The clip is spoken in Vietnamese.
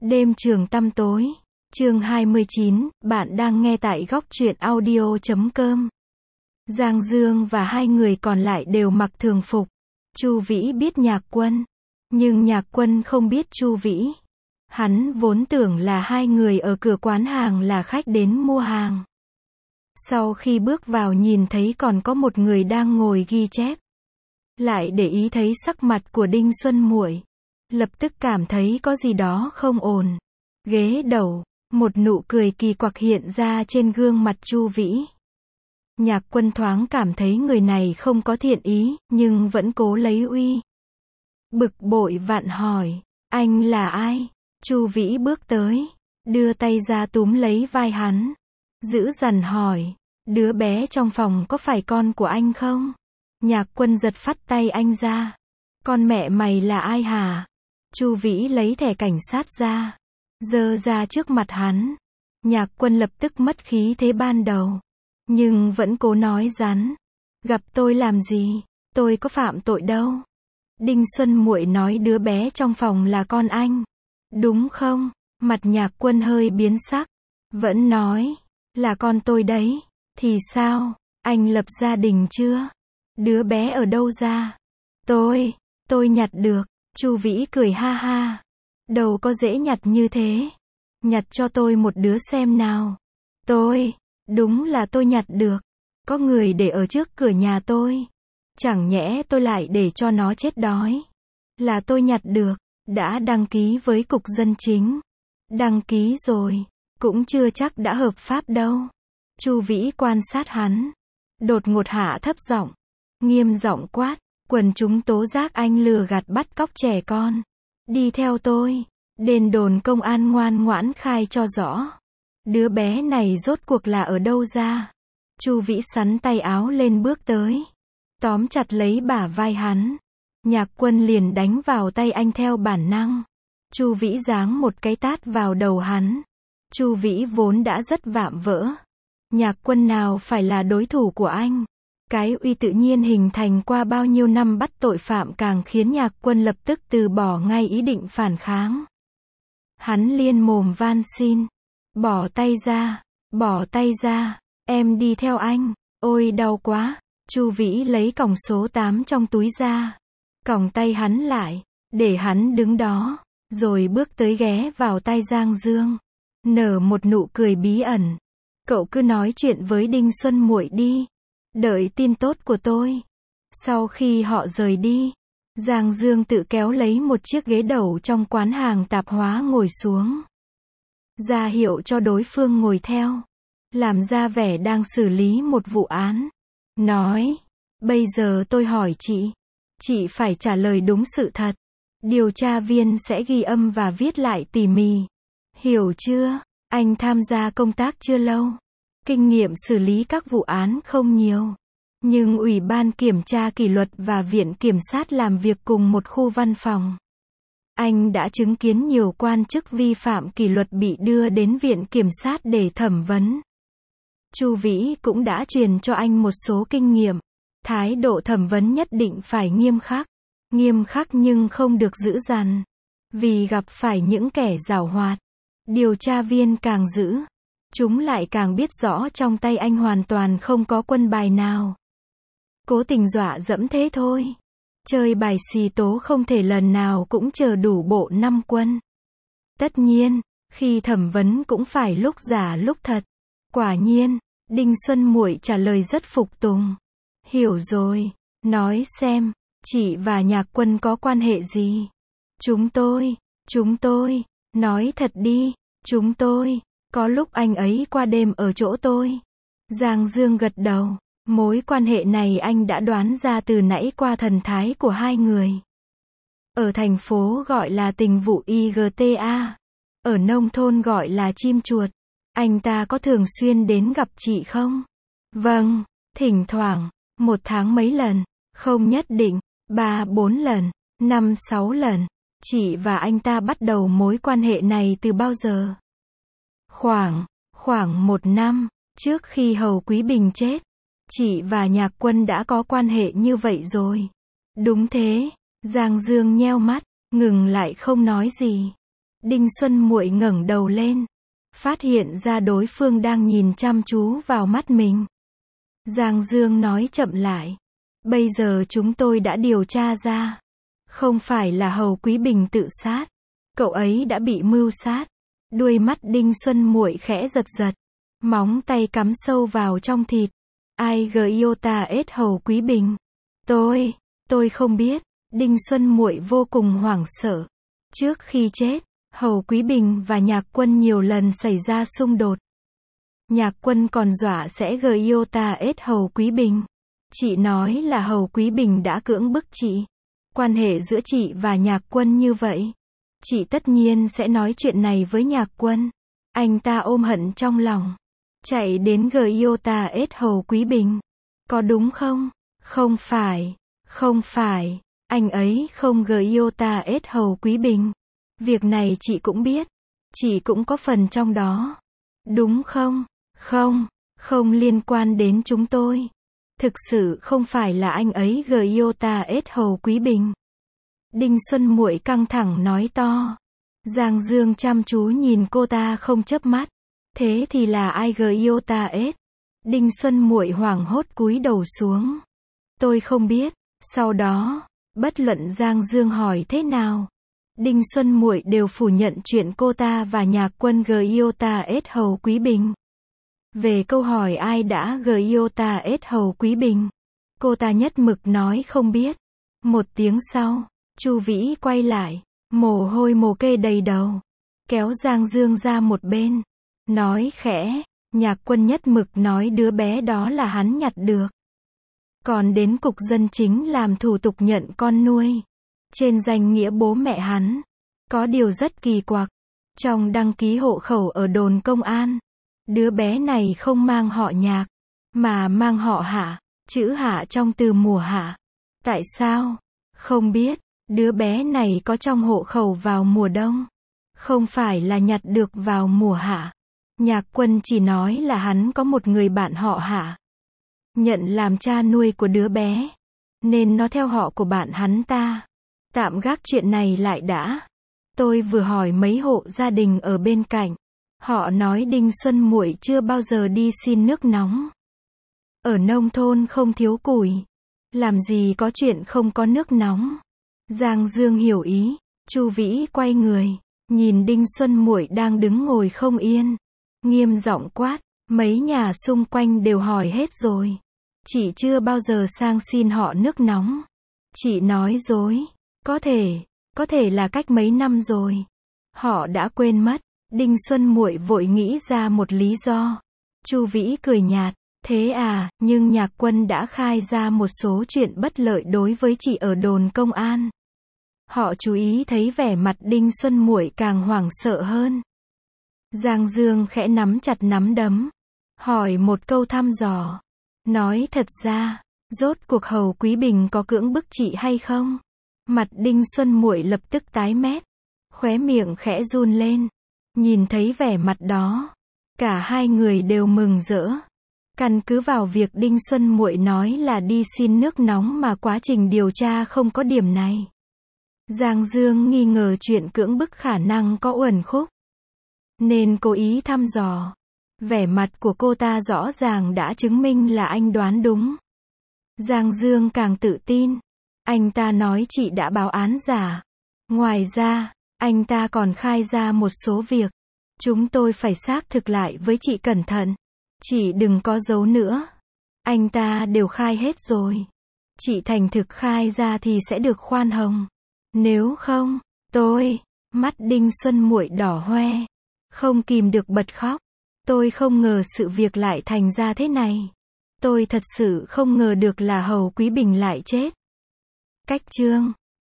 Đêm trường tăm tối. Chương 29, bạn đang nghe tại góc truyện audio.com. Giang Dương và hai người còn lại đều mặc thường phục. Chu Vĩ biết Nhạc Quân, nhưng Nhạc Quân không biết Chu Vĩ. Hắn vốn tưởng là hai người ở cửa quán hàng là khách đến mua hàng. Sau khi bước vào nhìn thấy còn có một người đang ngồi ghi chép. Lại để ý thấy sắc mặt của Đinh Xuân Muội, lập tức cảm thấy có gì đó không ổn. Ghế đầu, một nụ cười kỳ quặc hiện ra trên gương mặt Chu Vĩ. Nhạc Quân thoáng cảm thấy người này không có thiện ý, nhưng vẫn cố lấy uy. Bực bội vặn hỏi, anh là ai? Chu Vĩ bước tới, đưa tay ra túm lấy vai hắn, dữ dằn hỏi, đứa bé trong phòng có phải con của anh không? Nhạc Quân giật phắt tay anh ra. Con mẹ mày là ai hả? Chu Vĩ lấy thẻ cảnh sát ra, giơ ra trước mặt hắn. Nhạc Quân lập tức mất khí thế ban đầu, nhưng vẫn cố nói rắn. Gặp tôi làm gì? Tôi có phạm tội đâu. Đinh Xuân Muội nói đứa bé trong phòng là con anh, đúng không? Mặt Nhạc Quân hơi biến sắc, vẫn nói, là con tôi đấy. Thì sao? Anh lập gia đình chưa? Đứa bé ở đâu ra? Tôi nhặt được. Chu Vĩ cười ha ha. Đâu có dễ nhặt như thế. Nhặt cho tôi một đứa xem nào. Đúng là tôi nhặt được. Có người để ở trước cửa nhà tôi. Chẳng nhẽ tôi lại để cho nó chết đói. Là tôi nhặt được. Đã đăng ký với cục dân chính. Đăng ký rồi, cũng chưa chắc đã hợp pháp đâu. Chu Vĩ quan sát hắn, đột ngột hạ thấp giọng, nghiêm giọng quát, quần chúng tố giác anh lừa gạt bắt cóc trẻ con. Đi theo tôi, đến đồn công an ngoan ngoãn khai cho rõ. Đứa bé này rốt cuộc là ở đâu ra? Chu Vĩ sắn tay áo lên bước tới, tóm chặt lấy bả vai hắn. Nhạc Quân liền đánh vào tay anh theo bản năng. Chu Vĩ giáng một cái tát vào đầu hắn. Chu Vĩ vốn đã rất vạm vỡ. Nhạc Quân nào phải là đối thủ của anh. Cái uy tự nhiên hình thành qua bao nhiêu năm bắt tội phạm càng khiến Nhạc Quân lập tức từ bỏ ngay ý định phản kháng. Hắn liên mồm van xin. Bỏ tay ra, em đi theo anh. Ôi đau quá. Chu Vĩ lấy còng số 8 trong túi ra, còng tay hắn lại, để hắn đứng đó, rồi bước tới ghé vào tai Giang Dương, nở một nụ cười bí ẩn. Cậu cứ nói chuyện với Đinh Xuân Muội đi, đợi tin tốt của tôi. Sau khi họ rời đi, Giang Dương tự kéo lấy một chiếc ghế đầu trong quán hàng tạp hóa ngồi xuống, ra hiệu cho đối phương ngồi theo, làm ra vẻ đang xử lý một vụ án. Nói, bây giờ tôi hỏi chị phải trả lời đúng sự thật. Điều tra viên sẽ ghi âm và viết lại tỉ mỉ. Hiểu chưa? Anh tham gia công tác chưa lâu. Kinh nghiệm xử lý các vụ án không nhiều. Nhưng Ủy ban Kiểm tra Kỷ luật và Viện Kiểm sát làm việc cùng một khu văn phòng. Anh đã chứng kiến nhiều quan chức vi phạm kỷ luật bị đưa đến Viện Kiểm sát để thẩm vấn. Chu Vĩ cũng đã truyền cho anh một số kinh nghiệm. Thái độ thẩm vấn nhất định phải nghiêm khắc nhưng không được dữ dằn. Vì gặp phải những kẻ giảo hoạt, điều tra viên càng dữ, chúng lại càng biết rõ trong tay anh hoàn toàn không có quân bài nào. Cố tình dọa dẫm thế thôi. Chơi bài xì tố không thể lần nào cũng chờ đủ bộ 5 quân. Tất nhiên, khi thẩm vấn cũng phải lúc giả lúc thật. Quả nhiên, Đinh Xuân Muội trả lời rất phục tùng. Hiểu rồi, nói xem, chị và Nhạc Quân có quan hệ gì? Chúng tôi, nói thật đi, chúng tôi, có lúc anh ấy qua đêm ở chỗ tôi. Giang Dương gật đầu, mối quan hệ này anh đã đoán ra từ nãy qua thần thái của hai người. Ở thành phố gọi là tình vụ IGTA, ở nông thôn gọi là chim chuột. Anh ta có thường xuyên đến gặp chị không? Vâng, thỉnh thoảng, 1 tháng mấy lần, không nhất định, 3-4 lần, 5-6 lần. Chị và anh ta bắt đầu mối quan hệ này từ bao giờ? Khoảng 1 năm, trước khi Hầu Quý Bình chết. Chị và Nhạc Quân đã có quan hệ như vậy rồi. Đúng thế, Giang Dương nheo mắt, ngừng lại không nói gì. Đinh Xuân Muội ngẩng đầu lên, phát hiện ra đối phương đang nhìn chăm chú vào mắt mình. Giang Dương nói chậm lại. Bây giờ chúng tôi đã điều tra ra. Không phải là Hầu Quý Bình tự sát. Cậu ấy đã bị mưu sát. Đuôi mắt Đinh Xuân Muội khẽ giật giật. Móng tay cắm sâu vào trong thịt. Ai Giota S Hầu Quý Bình? Tôi không biết. Đinh Xuân Muội vô cùng hoảng sợ. Trước khi chết, Hầu Quý Bình và Nhạc Quân nhiều lần xảy ra xung đột. Nhạc Quân còn dọa sẽ Giota S Hầu Quý Bình. Chị nói là Hầu Quý Bình đã cưỡng bức chị. Quan hệ giữa chị và Nhạc Quân như vậy. Chị tất nhiên sẽ nói chuyện này với Nhạc Quân. Anh ta ôm hận trong lòng. Chạy đến Giota S Hầu Quý Bình. Có đúng không? Không phải. Anh ấy không Giota S Hầu Quý Bình. Việc này chị cũng biết. Chị cũng có phần trong đó. Đúng không? Không liên quan đến chúng tôi. Thực sự không phải là anh ấy Giota S Hầu Quý Bình. Đinh Xuân Muội căng thẳng nói to. Giang Dương chăm chú nhìn cô ta không chớp mắt. Thế thì là ai Giota S? Đinh Xuân Muội hoảng hốt cúi đầu xuống. Tôi không biết. Sau đó, bất luận Giang Dương hỏi thế nào, Đinh Xuân Muội đều phủ nhận chuyện cô ta và Nhạc Quân Giota S Hầu Quý Bình. Về câu hỏi ai đã Giota S Hầu Quý Bình, cô ta nhất mực nói không biết. Một tiếng sau, Chu Vĩ quay lại, mồ hôi mồ kê đầy đầu, kéo Giang Dương ra một bên, nói khẽ, Nhạc Quân nhất mực nói đứa bé đó là hắn nhặt được. Còn đến cục dân chính làm thủ tục nhận con nuôi. Trên danh nghĩa bố mẹ hắn. Có điều rất kỳ quặc. Trong đăng ký hộ khẩu ở đồn công an, đứa bé này không mang họ Nhạc, mà mang họ Hạ. Chữ Hạ trong từ mùa hạ. Tại sao? Không biết. Đứa bé này có trong hộ khẩu vào mùa đông. Không phải là nhặt được vào mùa hạ. Nhạc Quân chỉ nói là hắn có một người bạn họ Hạ. Nhận làm cha nuôi của đứa bé. Nên nó theo họ của bạn hắn ta. Tạm gác chuyện này lại đã. Tôi vừa hỏi mấy hộ gia đình ở bên cạnh. Họ nói Đinh Xuân Muội chưa bao giờ đi xin nước nóng. Ở nông thôn không thiếu củi. Làm gì có chuyện không có nước nóng. Giang Dương hiểu ý. Chu Vĩ quay người. Nhìn Đinh Xuân Muội đang đứng ngồi không yên. Nghiêm giọng quát. Mấy nhà xung quanh đều hỏi hết rồi. Chị chưa bao giờ sang xin họ nước nóng. Chị nói dối. Có thể là cách mấy năm rồi. Họ đã quên mất. Đinh Xuân Muội vội nghĩ ra một lý do. Chu Vĩ cười nhạt. Thế à, nhưng Nhạc Quân đã khai ra một số chuyện bất lợi đối với chị ở đồn công an. Họ chú ý thấy vẻ mặt Đinh Xuân Muội càng hoảng sợ hơn. Giang Dương khẽ nắm chặt nắm đấm. Hỏi một câu thăm dò. Nói thật ra, rốt cuộc Hầu Quý Bình có cưỡng bức chị hay không? Mặt Đinh Xuân Muội lập tức tái mét. Khóe miệng khẽ run lên. Nhìn thấy vẻ mặt đó, cả hai người đều mừng rỡ. Căn cứ vào việc Đinh Xuân Muội nói là đi xin nước nóng mà quá trình điều tra không có điểm này. Giang Dương nghi ngờ chuyện cưỡng bức khả năng có uẩn khúc. Nên cố ý thăm dò. Vẻ mặt của cô ta rõ ràng đã chứng minh là anh đoán đúng. Giang Dương càng tự tin. Anh ta nói chị đã báo án giả. Ngoài ra, anh ta còn khai ra một số việc. Chúng tôi phải xác thực lại với chị cẩn thận. Chị đừng có giấu nữa. Anh ta đều khai hết rồi. Chị thành thực khai ra thì sẽ được khoan hồng. Nếu không, mắt Đinh Xuân Muội đỏ hoe. Không kìm được bật khóc. Tôi không ngờ sự việc lại thành ra thế này. Tôi thật sự không ngờ được là Hầu Quý Bình lại chết. Cách chương